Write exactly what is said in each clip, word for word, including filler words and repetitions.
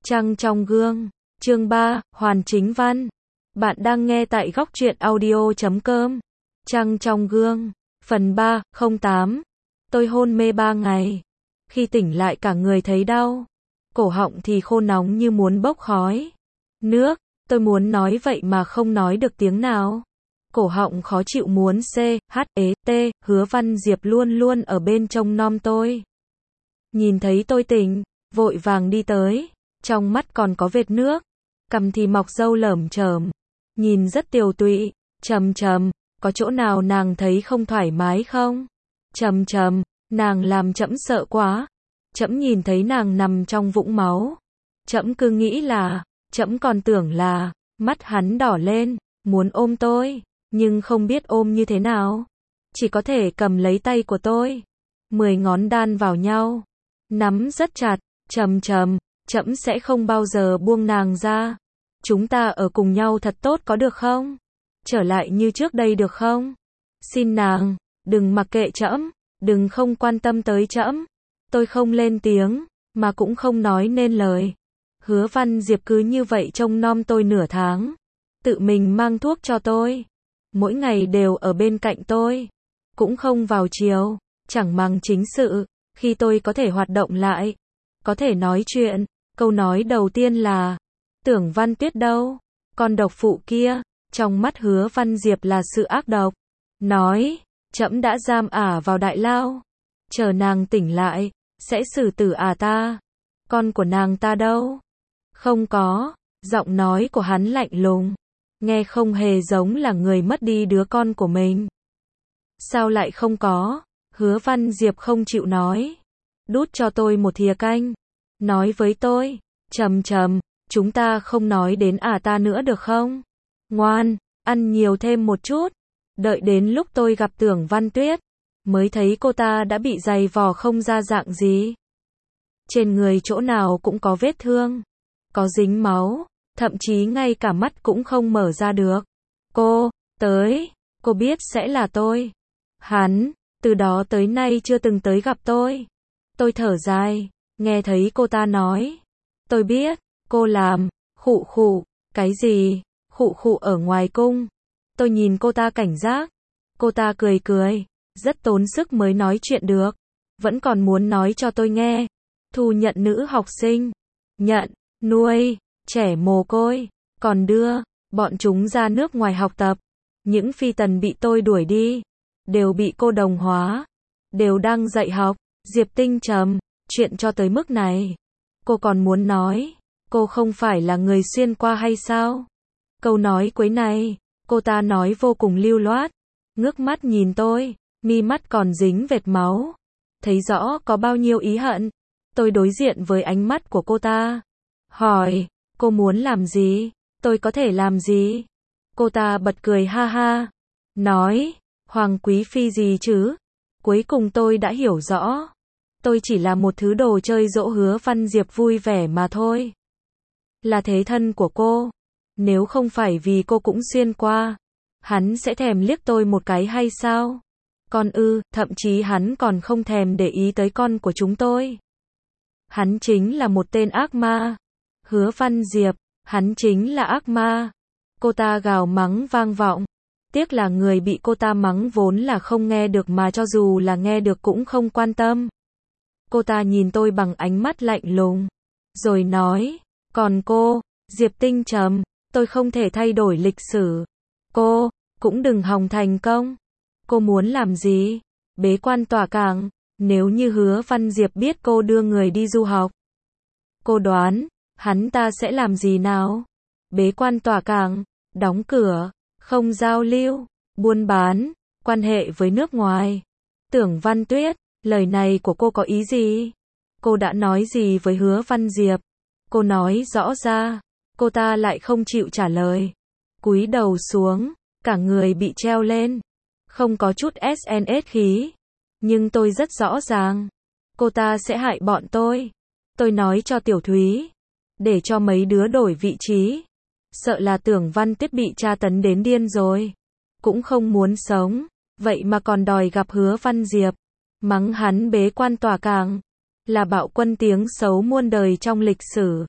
Trăng trong gương, chương ba, Hoàn Chính Văn. Bạn đang nghe tại góc truyện audio chấm com. Trăng trong gương, phần ba, không tám. Tôi hôn mê ba ngày. Khi tỉnh lại cả người thấy đau. Cổ họng thì khô nóng như muốn bốc khói. Nước, tôi muốn nói vậy mà không nói được tiếng nào. Cổ họng khó chịu muốn C, H, E, T, Hứa Văn Diệp luôn luôn ở bên trông nom tôi. Nhìn thấy tôi tỉnh, vội vàng đi tới. Trong mắt còn có vệt nước, cằm thì mọc râu lởm chởm, nhìn rất tiều tụy. Trầm trầm, có chỗ nào nàng thấy không thoải mái không? Trầm trầm, nàng làm trẫm sợ quá. Trẫm nhìn thấy nàng nằm trong vũng máu, trẫm cứ nghĩ là, trẫm còn tưởng là, mắt hắn đỏ lên, muốn ôm tôi, nhưng không biết ôm như thế nào, chỉ có thể cầm lấy tay của tôi, mười ngón đan vào nhau, nắm rất chặt. Trầm trầm, trẫm sẽ không bao giờ buông nàng ra. Chúng ta ở cùng nhau thật tốt có được không? Trở lại như trước đây được không? Xin nàng, đừng mặc kệ trẫm, đừng không quan tâm tới trẫm. Tôi không lên tiếng, mà cũng không nói nên lời. Hứa Văn Diệp cứ như vậy trông nom tôi nửa tháng, tự mình mang thuốc cho tôi, mỗi ngày đều ở bên cạnh tôi, cũng không vào chiều, chẳng màng chính sự. Khi tôi có thể hoạt động lại, có thể nói chuyện, câu nói đầu tiên là, Tưởng Văn Tuyết đâu? Con độc phụ kia. Trong mắt Hứa Văn Diệp là sự ác độc. Nói, trẫm đã giam ả vào đại lao, chờ nàng tỉnh lại, sẽ xử tử ả ta. Con của nàng ta đâu? Không có. Giọng nói của hắn lạnh lùng, nghe không hề giống là người mất đi đứa con của mình. Sao lại không có? Hứa Văn Diệp không chịu nói. Đút cho tôi một thìa canh, nói với tôi, trầm trầm, chúng ta không nói đến ả ta nữa được không? Ngoan, ăn nhiều thêm một chút. Đợi đến lúc tôi gặp Tưởng Văn Tuyết, mới thấy cô ta đã bị giày vò không ra dạng gì. Trên người chỗ nào cũng có vết thương, có dính máu, thậm chí ngay cả mắt cũng không mở ra được. Cô, tới, cô biết sẽ là tôi. Hắn, từ đó tới nay chưa từng tới gặp tôi. Tôi thở dài, nghe thấy cô ta nói. Tôi biết, cô làm, khụ khụ, cái gì, khụ khụ ở ngoài cung. Tôi nhìn cô ta cảnh giác. Cô ta cười cười, rất tốn sức mới nói chuyện được. Vẫn còn muốn nói cho tôi nghe. Thu nhận nữ học sinh, nhận, nuôi, trẻ mồ côi, còn đưa, bọn chúng ra nước ngoài học tập. Những phi tần bị tôi đuổi đi, đều bị cô đồng hóa, đều đang dạy học. Diệp Tinh trầm, chuyện cho tới mức này, cô còn muốn nói, cô không phải là người xuyên qua hay sao? Câu nói cuối này, cô ta nói vô cùng lưu loát, ngước mắt nhìn tôi, mi mắt còn dính vệt máu, thấy rõ có bao nhiêu ý hận. Tôi đối diện với ánh mắt của cô ta, hỏi, cô muốn làm gì? Tôi có thể làm gì? Cô ta bật cười ha ha, nói, Hoàng quý phi gì chứ? Cuối cùng tôi đã hiểu rõ. Tôi chỉ là một thứ đồ chơi dỗ Hứa Văn Diệp vui vẻ mà thôi. Là thế thân của cô. Nếu không phải vì cô cũng xuyên qua, hắn sẽ thèm liếc tôi một cái hay sao? Con ư, thậm chí hắn còn không thèm để ý tới con của chúng tôi. Hắn chính là một tên ác ma. Hứa Văn Diệp, hắn chính là ác ma. Cô ta gào mắng vang vọng. Tiếc là người bị cô ta mắng vốn là không nghe được, mà cho dù là nghe được cũng không quan tâm. Cô ta nhìn tôi bằng ánh mắt lạnh lùng, rồi nói, còn cô, Diệp Tinh trầm, tôi không thể thay đổi lịch sử. Cô, cũng đừng hòng thành công. Cô muốn làm gì? Bế quan tỏa cảng. Nếu như Hứa Văn Diệp biết cô đưa người đi du học, cô đoán, hắn ta sẽ làm gì nào? Bế quan tỏa cảng, đóng cửa, không giao lưu, buôn bán, quan hệ với nước ngoài. Tưởng Văn Tuyết, lời này của cô có ý gì? Cô đã nói gì với Hứa Văn Diệp? Cô nói rõ ra, cô ta lại không chịu trả lời. Cúi đầu xuống, cả người bị treo lên, không có chút ét en ét khí. Nhưng tôi rất rõ ràng, cô ta sẽ hại bọn tôi. Tôi nói cho Tiểu Thúy, để cho mấy đứa đổi vị trí. Sợ là Tưởng Văn Tuyết bị tra tấn đến điên rồi, cũng không muốn sống, vậy mà còn đòi gặp Hứa Văn Diệp. Mắng hắn bế quan tỏa cảng, là bạo quân tiếng xấu muôn đời trong lịch sử.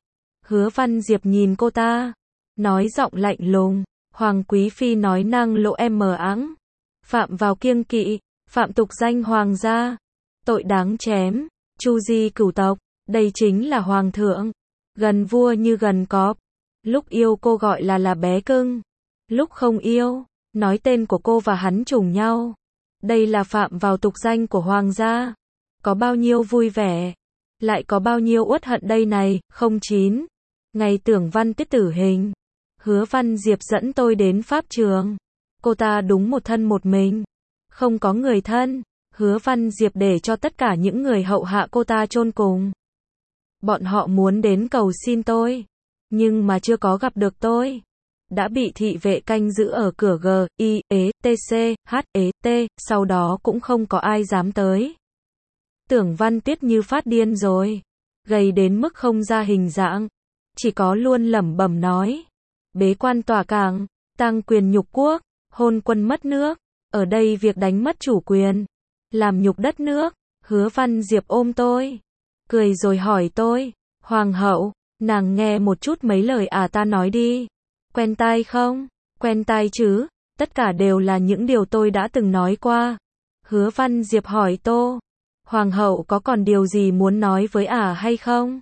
Hứa Văn Diệp nhìn cô ta, nói giọng lạnh lùng, Hoàng Quý Phi nói năng lộ em mờ áng, phạm vào kiêng kỵ, phạm tục danh hoàng gia, tội đáng chém, chu di cửu tộc, đây chính là hoàng thượng, gần vua như gần cọp, lúc yêu cô gọi là là bé cưng, lúc không yêu, nói tên của cô và hắn trùng nhau, đây là phạm vào tục danh của hoàng gia, có bao nhiêu vui vẻ, lại có bao nhiêu uất hận đây này. Không chín, ngày Tưởng Văn Tuyết tử hình, Hứa Văn Diệp dẫn tôi đến pháp trường, cô ta đúng một thân một mình, không có người thân, Hứa Văn Diệp để cho tất cả những người hậu hạ cô ta chôn cùng. Bọn họ muốn đến cầu xin tôi, nhưng mà chưa có gặp được tôi, đã bị thị vệ canh giữ ở cửa G, I, E, T, C, H, E, T, sau đó cũng không có ai dám tới. Tưởng Văn Tuyết như phát điên rồi, gầy đến mức không ra hình dạng, chỉ có luôn lẩm bẩm nói, bế quan tỏa cảng, tăng quyền nhục quốc, hôn quân mất nước, ở đây việc đánh mất chủ quyền, làm nhục đất nước. Hứa Văn Diệp ôm tôi, cười rồi hỏi tôi, Hoàng hậu, nàng nghe một chút mấy lời à ta nói đi, quen tai không? Quen tai chứ, tất cả đều là những điều tôi đã từng nói qua. Hứa Văn Diệp hỏi tô, Hoàng hậu có còn điều gì muốn nói với ả à hay không?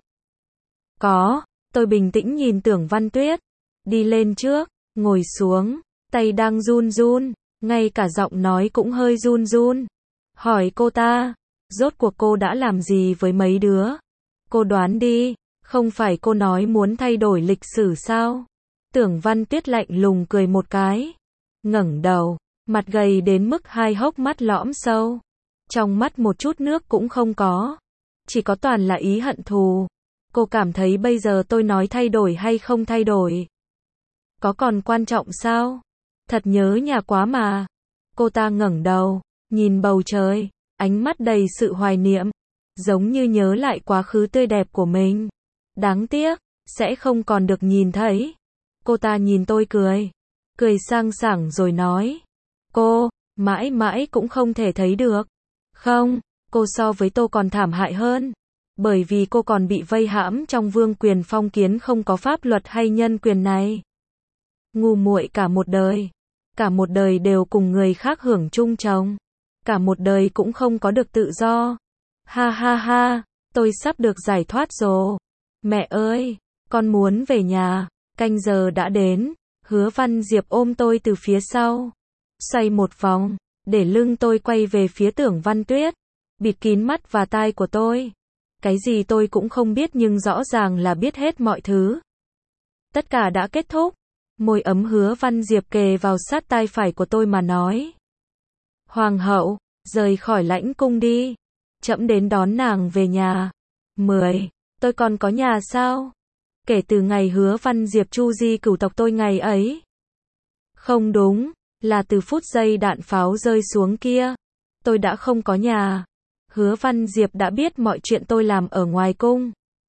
Có, tôi bình tĩnh nhìn Tưởng Văn Tuyết, đi lên trước, ngồi xuống, tay đang run run, ngay cả giọng nói cũng hơi run run. Hỏi cô ta, rốt cuộc cô đã làm gì với mấy đứa? Cô đoán đi, không phải cô nói muốn thay đổi lịch sử sao? Tưởng Văn Tuyết lạnh lùng cười một cái, ngẩng đầu, mặt gầy đến mức hai hốc mắt lõm sâu, trong mắt một chút nước cũng không có, chỉ có toàn là ý hận thù. Cô cảm thấy bây giờ tôi nói thay đổi hay không thay đổi, có còn quan trọng sao? Thật nhớ nhà quá mà. Cô ta ngẩng đầu, nhìn bầu trời, ánh mắt đầy sự hoài niệm, giống như nhớ lại quá khứ tươi đẹp của mình. Đáng tiếc, sẽ không còn được nhìn thấy. Cô ta nhìn tôi cười, cười sang sảng rồi nói, cô, mãi mãi cũng không thể thấy được. Không, cô so với tôi còn thảm hại hơn, bởi vì cô còn bị vây hãm trong vương quyền phong kiến không có pháp luật hay nhân quyền này. Ngu muội cả một đời, cả một đời đều cùng người khác hưởng chung chồng, cả một đời cũng không có được tự do. Ha ha ha, tôi sắp được giải thoát rồi. Mẹ ơi, con muốn về nhà. Canh giờ đã đến. Hứa Văn Diệp ôm tôi từ phía sau, xoay một vòng, để lưng tôi quay về phía Tưởng Văn Tuyết, bịt kín mắt và tai của tôi. Cái gì tôi cũng không biết nhưng rõ ràng là biết hết mọi thứ. Tất cả đã kết thúc. Môi ấm Hứa Văn Diệp kề vào sát tai phải của tôi mà nói, Hoàng hậu, rời khỏi lãnh cung đi, trẫm đến đón nàng về nhà. Mười. Tôi còn có nhà sao? Kể từ ngày Hứa Văn Diệp chu di cửu tộc tôi ngày ấy. Không đúng, là từ phút giây đạn pháo rơi xuống kia, tôi đã không có nhà. Hứa Văn Diệp đã biết mọi chuyện tôi làm ở ngoài cung.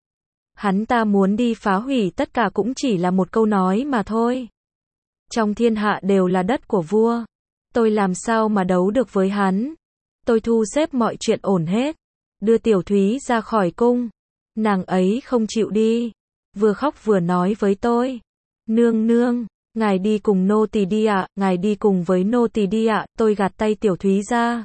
Hắn ta muốn đi phá hủy tất cả cũng chỉ là một câu nói mà thôi. Trong thiên hạ đều là đất của vua, tôi làm sao mà đấu được với hắn. Tôi thu xếp mọi chuyện ổn hết, đưa Tiểu Thúy ra khỏi cung. Nàng ấy không chịu đi, vừa khóc vừa nói với tôi, nương nương, ngài đi cùng nô tỳ đi ạ, ngài đi cùng với nô tỳ đi ạ. Tôi gạt tay Tiểu Thúy ra,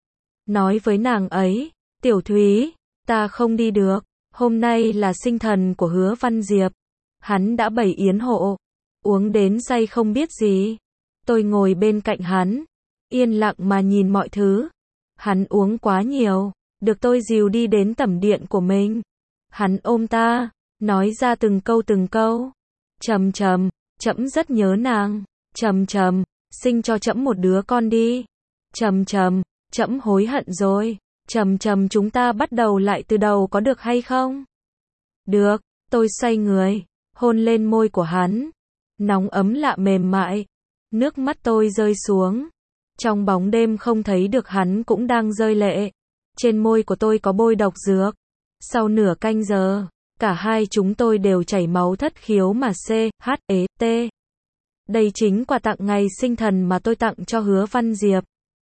nói với nàng ấy, Tiểu Thúy, ta không đi được, hôm nay là sinh thần của Hứa Văn Diệp, hắn đã bày yến hộ, uống đến say không biết gì. Tôi ngồi bên cạnh hắn, yên lặng mà nhìn mọi thứ. Hắn uống quá nhiều, được tôi dìu đi đến tẩm điện của mình. Hắn ôm ta, nói ra từng câu từng câu. Trầm trầm, trẫm rất nhớ nàng. Trầm trầm, sinh cho trẫm một đứa con đi. Trầm trầm, trẫm hối hận rồi. Trầm trầm, chúng ta bắt đầu lại từ đầu có được hay không? Được, tôi xoay người, hôn lên môi của hắn. Nóng ấm lạ mềm mại. Nước mắt tôi rơi xuống. Trong bóng đêm không thấy được hắn cũng đang rơi lệ. Trên môi của tôi có bôi độc dược. Sau nửa canh giờ, cả hai chúng tôi đều chảy máu thất khiếu mà C, H, E, T. Đây chính quà tặng ngày sinh thần mà tôi tặng cho Hứa Văn Diệp.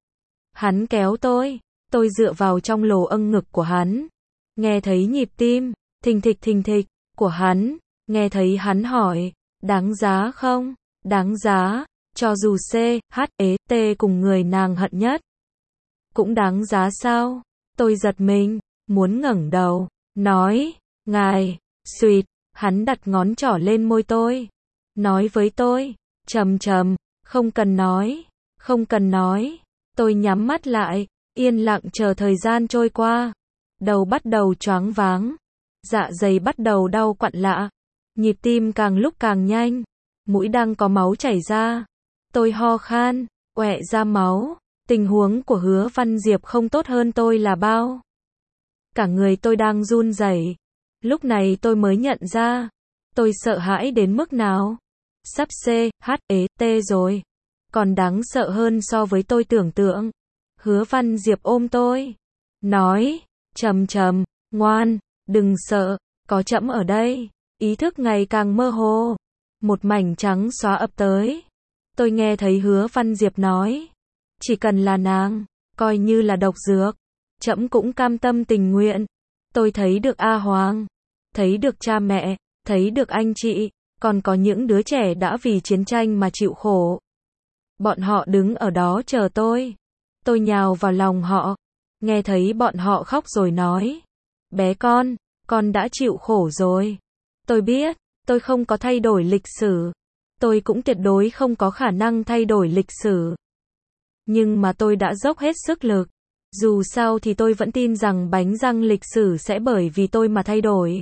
Hắn kéo tôi, tôi dựa vào trong lồ âng ngực của hắn. Nghe thấy nhịp tim, thình thịch thình thịch, của hắn. Nghe thấy hắn hỏi, đáng giá không? Đáng giá, cho dù C, H, E, T cùng người nàng hận nhất. Cũng đáng giá sao? Tôi giật mình, muốn ngẩng đầu, nói, ngài, xuyệt, hắn đặt ngón trỏ lên môi tôi. Nói với tôi, trầm trầm, không cần nói, không cần nói. Tôi nhắm mắt lại, yên lặng chờ thời gian trôi qua. Đầu bắt đầu choáng váng, dạ dày bắt đầu đau quặn lạ, nhịp tim càng lúc càng nhanh, mũi đang có máu chảy ra. Tôi ho khan, ọe ra máu, tình huống của Hứa Văn Diệp không tốt hơn tôi là bao. Cả người tôi đang run rẩy. Lúc này tôi mới nhận ra, tôi sợ hãi đến mức nào. Sắp C, H, E, T rồi. Còn đáng sợ hơn so với tôi tưởng tượng. Hứa Văn Diệp ôm tôi, nói, trầm trầm, ngoan, đừng sợ, có trẫm ở đây. Ý thức ngày càng mơ hồ, một mảnh trắng xóa ập tới. Tôi nghe thấy Hứa Văn Diệp nói, chỉ cần là nàng, coi như là độc dược, trẫm cũng cam tâm tình nguyện. Tôi thấy được A Hoàng, thấy được cha mẹ, thấy được anh chị, còn có những đứa trẻ đã vì chiến tranh mà chịu khổ. Bọn họ đứng ở đó chờ tôi. Tôi nhào vào lòng họ, nghe thấy bọn họ khóc rồi nói, bé con, con đã chịu khổ rồi. Tôi biết, tôi không có thay đổi lịch sử. Tôi cũng tuyệt đối không có khả năng thay đổi lịch sử. Nhưng mà tôi đã dốc hết sức lực. Dù sao thì tôi vẫn tin rằng bánh răng lịch sử sẽ bởi vì tôi mà thay đổi.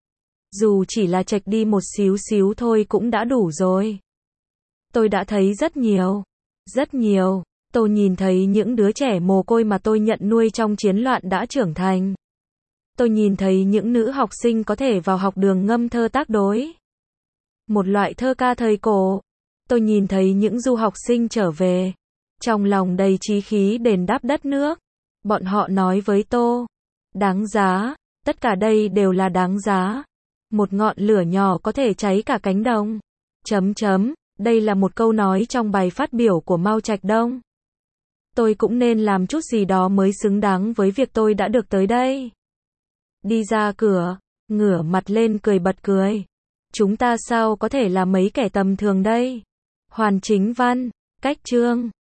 Dù chỉ là chệch đi một xíu xíu thôi cũng đã đủ rồi. Tôi đã thấy rất nhiều, rất nhiều. Tôi nhìn thấy những đứa trẻ mồ côi mà tôi nhận nuôi trong chiến loạn đã trưởng thành. Tôi nhìn thấy những nữ học sinh có thể vào học đường ngâm thơ tác đối. Một loại thơ ca thời cổ. Tôi nhìn thấy những du học sinh trở về, trong lòng đầy chí khí đền đáp đất nước. Bọn họ nói với tôi, đáng giá, tất cả đây đều là đáng giá. Một ngọn lửa nhỏ có thể cháy cả cánh đồng. Chấm chấm, đây là một câu nói trong bài phát biểu của Mao Trạch Đông. Tôi cũng nên làm chút gì đó mới xứng đáng với việc tôi đã được tới đây. Đi ra cửa, ngửa mặt lên cười bật cười. Chúng ta sao có thể là mấy kẻ tầm thường đây? Hoàn Chính Văn, cách chương.